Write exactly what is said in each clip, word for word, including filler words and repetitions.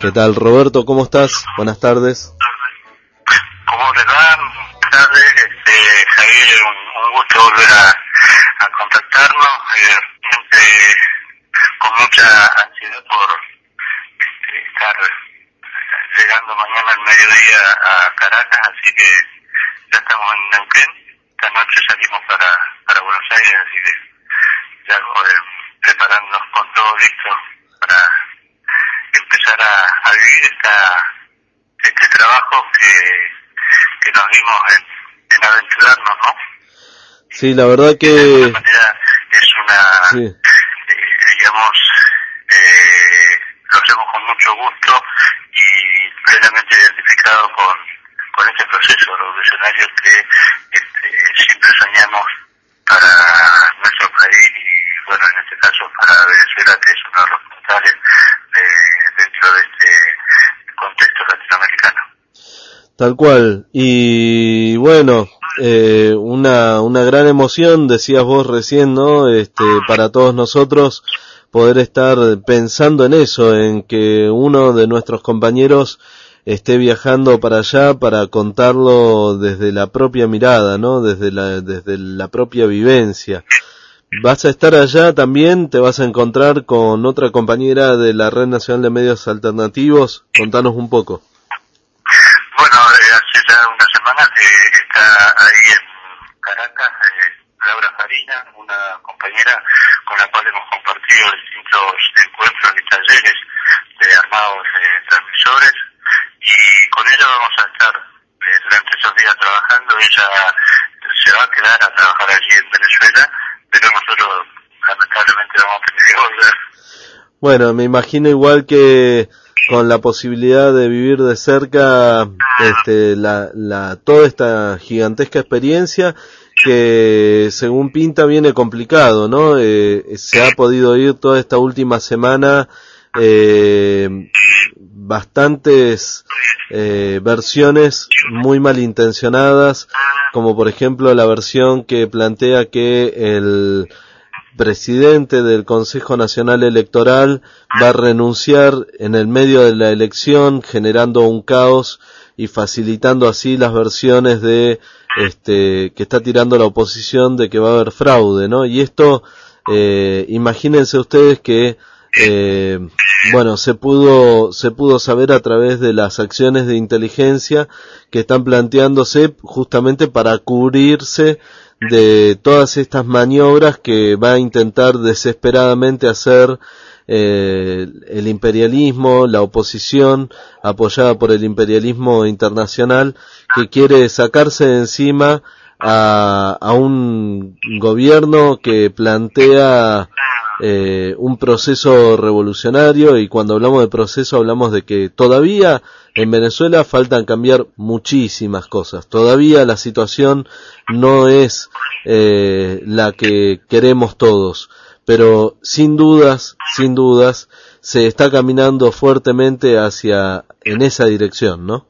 ¿Qué tal, Roberto? ¿Cómo estás? Buenas tardes. ¿Cómo te va? Buenas tardes, este, Javier, un, un gusto volver a, a contactarnos, eh, siempre con mucha ansiedad por este, estar llegando mañana al mediodía a Caracas, así que ya estamos en Neuquén. Esta noche salimos para, para Buenos Aires, así que ya eh, preparándonos con todo listo para empezar a, a vivir esta, este trabajo que, que nos dimos en, en aventurarnos, ¿no? Sí, la verdad que... De alguna manera es una, sí. eh, digamos, eh, lo hacemos con mucho gusto y plenamente identificado con, con este proceso revolucionario que este, siempre soñamos para nuestro país y, bueno, en este caso para Venezuela, que es uno de los puntales de, dentro de este contexto latinoamericano. Tal cual. Y bueno, eh, una una gran emoción, decías vos recién, ¿no? Este, para todos nosotros poder estar pensando en eso, en que uno de nuestros compañeros esté viajando para allá para contarlo desde la propia mirada, ¿no? Desde la desde la propia vivencia. ¿Vas a estar allá también? ¿Te vas a encontrar con otra compañera de la Red Nacional de Medios Alternativos? Contanos un poco. Bueno, eh, hace ya una semana que está ahí en Caracas eh, Laura Farina, una compañera con la cual hemos compartido distintos encuentros y talleres de armados de transmisores, y con ella vamos a estar eh, durante esos días trabajando. Ella se va a quedar a trabajar allí en Venezuela, pero nosotros lamentablemente vamos a tener que volver. Bueno, me imagino igual que con la posibilidad de vivir de cerca este, la, la, toda esta gigantesca experiencia que según pinta viene complicado, ¿no? Eh, se ha podido ir toda esta última semana eh, bastantes eh, versiones muy malintencionadas, como por ejemplo la versión que plantea que el presidente del Consejo Nacional Electoral va a renunciar en el medio de la elección, generando un caos y facilitando así las versiones de este que está tirando la oposición de que va a haber fraude, ¿no? Y esto, eh, imagínense ustedes que eh, bueno, se pudo se pudo saber a través de las acciones de inteligencia que están planteándose justamente para cubrirse de todas estas maniobras que va a intentar desesperadamente hacer eh, el imperialismo, la oposición apoyada por el imperialismo internacional, que quiere sacarse de encima a, a un gobierno que plantea eh, un proceso revolucionario, y cuando hablamos de proceso hablamos de que todavía en Venezuela faltan cambiar muchísimas cosas. Todavía la situación no es eh, la que queremos todos, pero sin dudas, sin dudas, se está caminando fuertemente hacia en esa dirección, ¿no?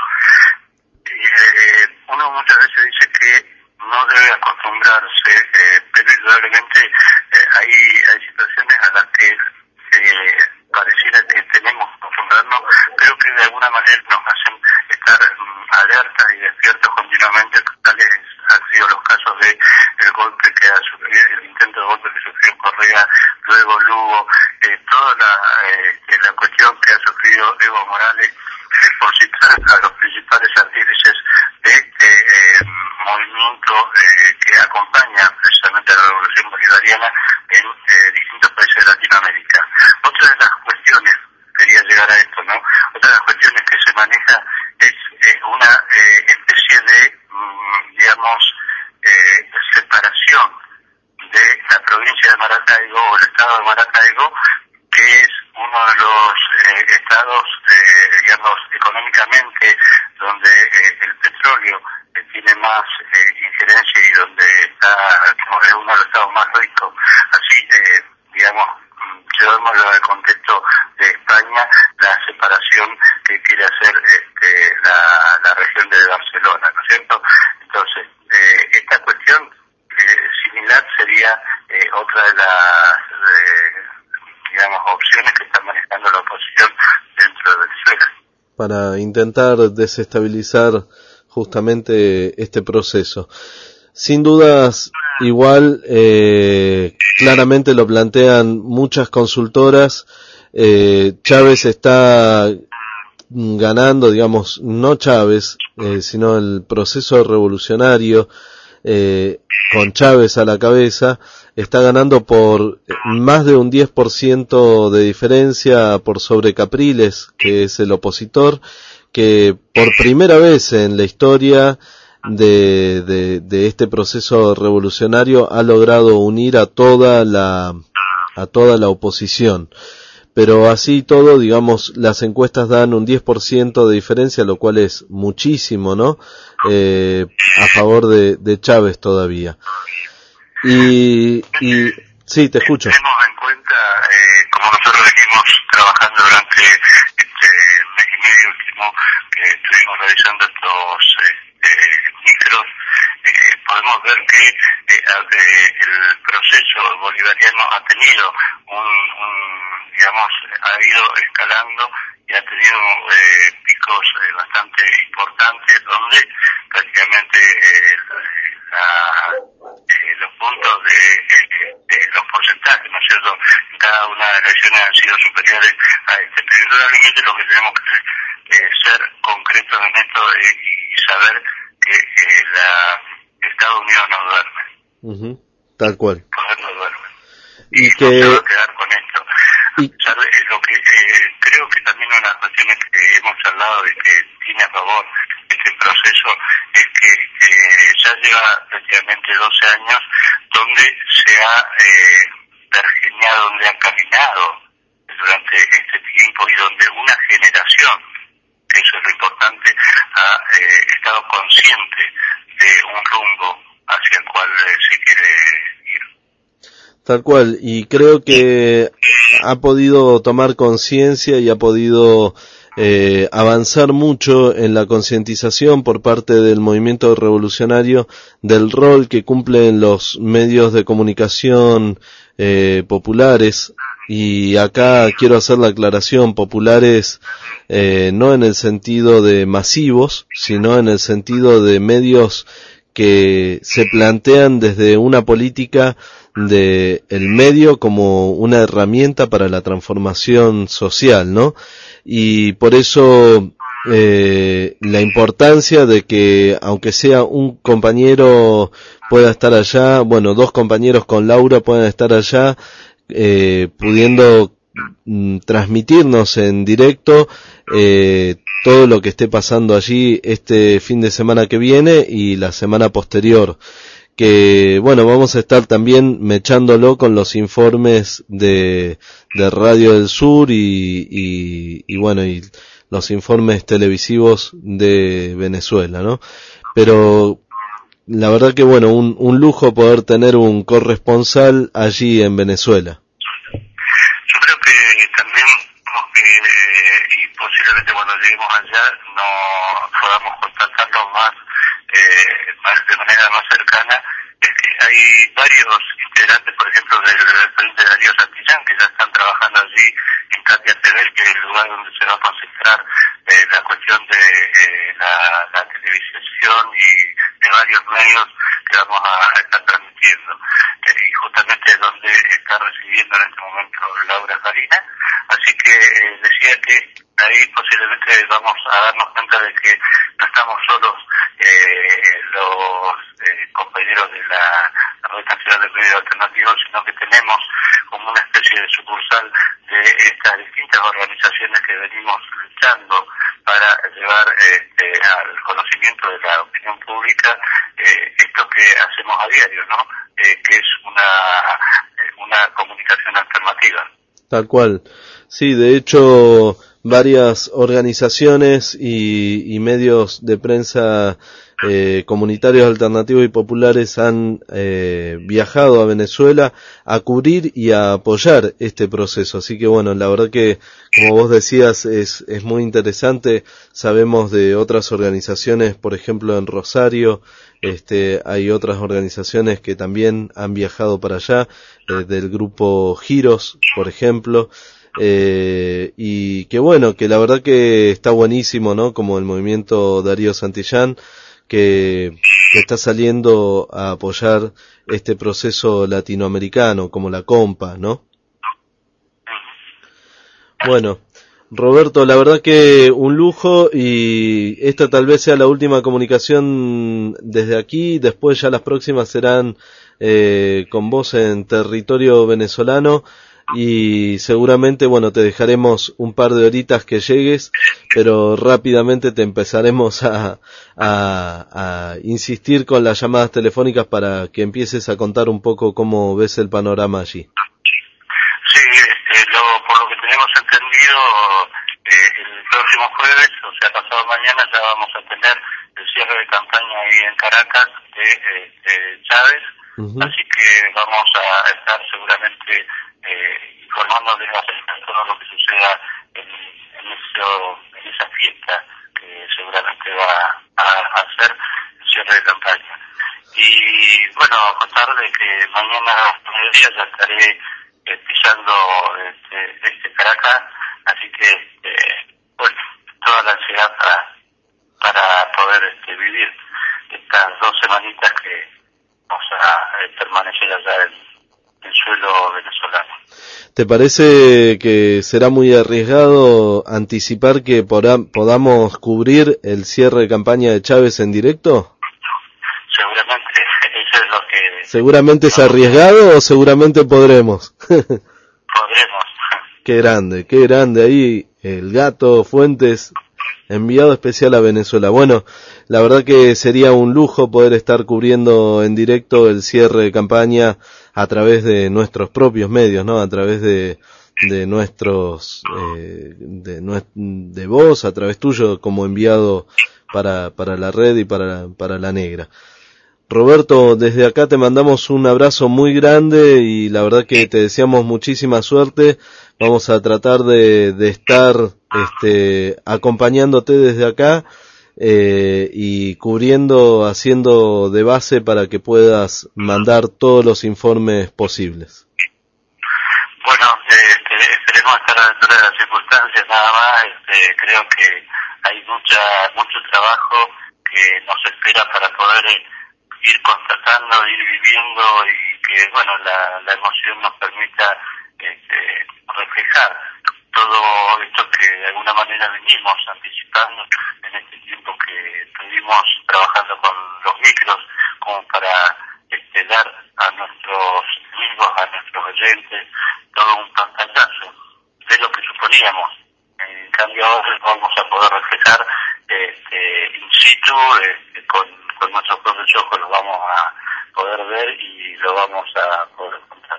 Eh, uno muchas veces dice que no debe acostumbrarse, eh, pero indudablemente eh, hay, hay situaciones a las que eh, pareciera que tenemos que acostumbrarnos, pero que de alguna manera nos hacen estar um, alertas y despiertos continuamente. Tales han sido los casos de el golpe que ha sufrido, el intento de golpe que sufrió Correa, luego Lugo, eh, toda la, eh, la cuestión que ha sufrido Evo Morales, eh, por citar a los principales artífices de este eh, movimiento eh, que acompaña precisamente a la revolución bolivariana en eh, distintos países de Latinoamérica. Otra de las cuestiones, quería llegar a esto, ¿no? Otra de las cuestiones que se maneja es eh, una eh, especie de, mm, digamos, eh, separación de la provincia de Maracaibo o el estado de Maracaibo, que es uno de los eh, estados, eh, digamos, económicamente, donde eh, el petróleo eh, tiene más eh, injerencia y donde está, como es uno de los estados más ricos. Así, eh, digamos, llevámoslo al contexto de España, la separación que quiere hacer este, la, la región de Barcelona, ¿no es cierto? Entonces, eh, esta cuestión eh, similar sería eh, otra de las, eh, digamos, opciones que está manejando la oposición dentro de para intentar desestabilizar justamente este proceso. Sin dudas, igual, eh, claramente lo plantean muchas consultoras, eh, Chávez está ganando, digamos, no Chávez, eh, sino el proceso revolucionario, eh, con Chávez a la cabeza, está ganando por más de un diez por ciento de diferencia por sobre Capriles, que es el opositor, que por primera vez en la historia de, de, de este proceso revolucionario ha logrado unir a toda la, a toda la oposición. Pero así todo, digamos, las encuestas dan un diez por ciento de diferencia, lo cual es muchísimo, ¿no? Eh, a favor de, de Chávez todavía. Y, y, sí, te escucho. Tenemos en cuenta, eh, como nosotros venimos trabajando durante este mes y medio último, que estuvimos realizando estos eh, micros, eh, podemos ver que eh, eh, el proceso bolivariano ha tenido un, un digamos, ha ido escalando y ha tenido eh, picos eh, bastante importantes donde prácticamente eh, la, eh, los puntos de, de, de los porcentajes, ¿no es cierto?, en cada una de las elecciones han sido superiores a este. Pero indudablemente lo que tenemos que eh, ser concretos en esto eh, y saber que eh, la Estados Unidos no duerme. Uh-huh. Tal cual. El poder no duerme. Y, y que... no se va a quedar con esto. Y... ¿Sabe? Lo que eh, creo que también una de las cuestiones que hemos hablado y que tiene a favor este proceso es que eh, ya lleva prácticamente doce años donde se ha eh, pergeñado, donde ha caminado durante este tiempo y donde una generación, que eso es lo importante, ha eh, estado consciente de un rumbo hacia el cual eh, se quiere ir. Tal cual, y creo que ha podido tomar conciencia y ha podido eh, avanzar mucho en la concientización por parte del movimiento revolucionario del rol que cumplen los medios de comunicación eh, populares. Y acá quiero hacer la aclaración, populares eh, no en el sentido de masivos, sino en el sentido de medios que se plantean desde una política de el medio como una herramienta para la transformación social, ¿no? Y por eso eh, la importancia de que aunque sea un compañero pueda estar allá, bueno, dos compañeros con Laura puedan estar allá, eh, pudiendo mm, transmitirnos en directo eh, todo lo que esté pasando allí este fin de semana que viene y la semana posterior, que bueno, vamos a estar también mechándolo con los informes de, de Radio del Sur y, y, y bueno, y los informes televisivos de Venezuela, ¿no? Pero la verdad que bueno, un, un lujo poder tener un corresponsal allí en Venezuela. Yo creo que también, porque, eh, y posiblemente cuando lleguemos allá no podamos contactarnos más, eh, más de manera más cercana, es que hay varios integrantes, por ejemplo, del Frente Darío Santillán, que ya están trabajando allí en Katia Tevel, que es el lugar donde se va a concentrar eh, la cuestión de eh, la, la televisión y de varios medios que vamos a estar transmitiendo. Eh, y justamente es donde está recibiendo en este momento Laura Farina. Así que eh, decía que ahí posiblemente vamos a darnos cuenta de que no estamos solos eh, los eh, compañeros de la Red Nacional de Medios Alternativos, sino que tenemos como una especie de sucursal de estas distintas organizaciones que venimos luchando para llevar este, al conocimiento de la opinión pública eh, esto que hacemos a diario, ¿no? Eh, que es una, una comunicación alternativa. Tal cual. Sí, de hecho, varias organizaciones y, y medios de prensa eh, comunitarios alternativos y populares han eh, viajado a Venezuela a cubrir y a apoyar este proceso. Así que bueno, la verdad que, como vos decías, es, es muy interesante. Sabemos de otras organizaciones, por ejemplo en Rosario, este, hay otras organizaciones que también han viajado para allá, eh, del grupo Giros, por ejemplo. eh, y que bueno, que la verdad que está buenísimo, ¿no? Como el movimiento Darío Santillán, que, que está saliendo a apoyar este proceso latinoamericano, como la Compa, ¿no? Bueno, Roberto, la verdad que un lujo, y esta tal vez sea la última comunicación desde aquí, después ya las próximas serán eh, con vos en territorio venezolano, y seguramente, bueno, te dejaremos un par de horitas que llegues, pero rápidamente te empezaremos a, a, a insistir con las llamadas telefónicas para que empieces a contar un poco cómo ves el panorama allí. Sí, este, lo, por lo que tenemos entendido, eh, el próximo jueves, o sea, pasado mañana, ya vamos a tener el cierre de campaña ahí en Caracas de, eh, de Chávez, uh-huh. Así que vamos a estar seguramente eh, informándoles acerca de todo lo que suceda en, en, eso, en esa fiesta que seguramente va a, a hacer el cierre de campaña. Y bueno, contarles que mañana a las mediodía ya estaré eh, pisando este, este Caracas, así que eh, bueno, toda la ansiedad para, para poder este, vivir estas dos semanitas que vamos a eh, permanecer allá en el suelo venezolano. ¿Te parece que será muy arriesgado anticipar que poda- podamos cubrir el cierre de campaña de Chávez en directo? Seguramente, eso es lo que... ¿Seguramente es arriesgado o seguramente podremos? Podremos. Qué grande, qué grande ahí el Gato Fuentes, enviado especial a Venezuela. Bueno, la verdad que sería un lujo poder estar cubriendo en directo el cierre de campaña a través de nuestros propios medios, ¿no? A través de de nuestros eh, de, de vos, a través tuyo como enviado para para la red y para para la Negra. Roberto, desde acá te mandamos un abrazo muy grande y la verdad que te deseamos muchísima suerte. Vamos a tratar de, de estar este, acompañándote desde acá eh, y cubriendo, haciendo de base para que puedas mandar todos los informes posibles. Bueno, este, esperemos estar a la altura de las circunstancias nada más. Este, creo que hay mucha mucho trabajo que nos espera para poder ir constatando, ir viviendo y que, bueno, la, la emoción nos permita este, reflejar todo esto que de alguna manera venimos anticipando en este tiempo que estuvimos trabajando con los micros como para este, dar a nuestros amigos, a nuestros oyentes, todo un pantallazo de lo que suponíamos. En cambio ahora vamos a poder reflejar este, in situ, este, con con nuestros propios ojos lo vamos a poder ver y lo vamos a poder contar.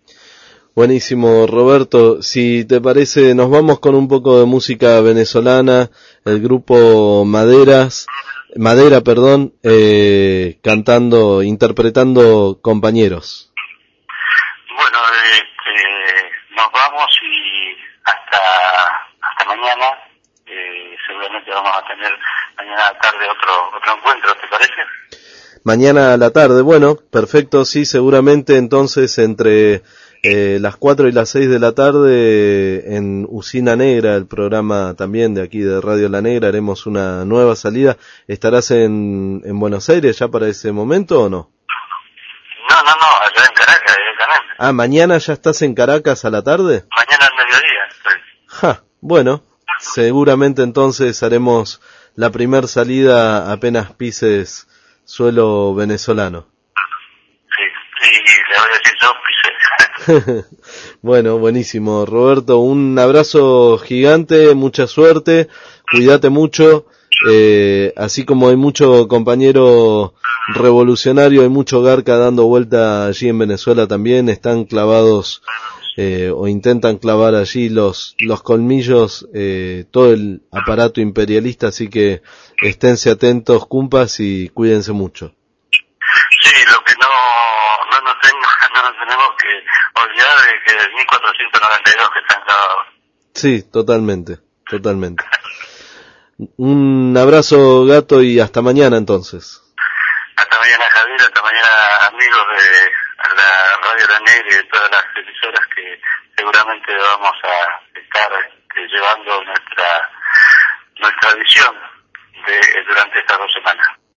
Buenísimo, Roberto. Si te parece, nos vamos con un poco de música venezolana, el grupo Maderas, Madera, perdón, eh, cantando, interpretando Compañeros. Bueno, este, nos vamos y hasta hasta mañana. Eh, seguramente vamos a tener mañana a la tarde otro otro encuentro, ¿te parece? Mañana a la tarde, bueno, perfecto, sí, seguramente entonces entre eh, las cuatro y las seis de la tarde en Usina Negra, el programa también de aquí de Radio La Negra, haremos una nueva salida. ¿Estarás en, en Buenos Aires ya para ese momento o no? No, no, no, allá en Caracas directamente. Ah, ¿mañana ya estás en Caracas a la tarde? Mañana al mediodía estoy. Ja, bueno, seguramente entonces haremos la primer salida apenas pises suelo venezolano. Sí, y le voy a decir yo pisé. Bueno, buenísimo, Roberto, un abrazo gigante, mucha suerte, cuídate mucho, eh, así como hay mucho compañero revolucionario, hay mucho garca dando vuelta allí en Venezuela también, están clavados eh, o intentan clavar allí los los colmillos, eh, todo el aparato imperialista, así que esténse atentos, cumpas, y cuídense mucho. Sí, lo que no no nos, tengo, no nos tenemos que olvidar de que de mil cuatrocientos noventa y dos que están clavados. Sí, totalmente, totalmente. Un abrazo, Gato, y hasta mañana entonces. Hasta mañana, Javier, hasta mañana, amigos de a la Radio La Negra y de todas las emisoras que seguramente vamos a estar este, llevando nuestra nuestra visión de durante estas dos semanas.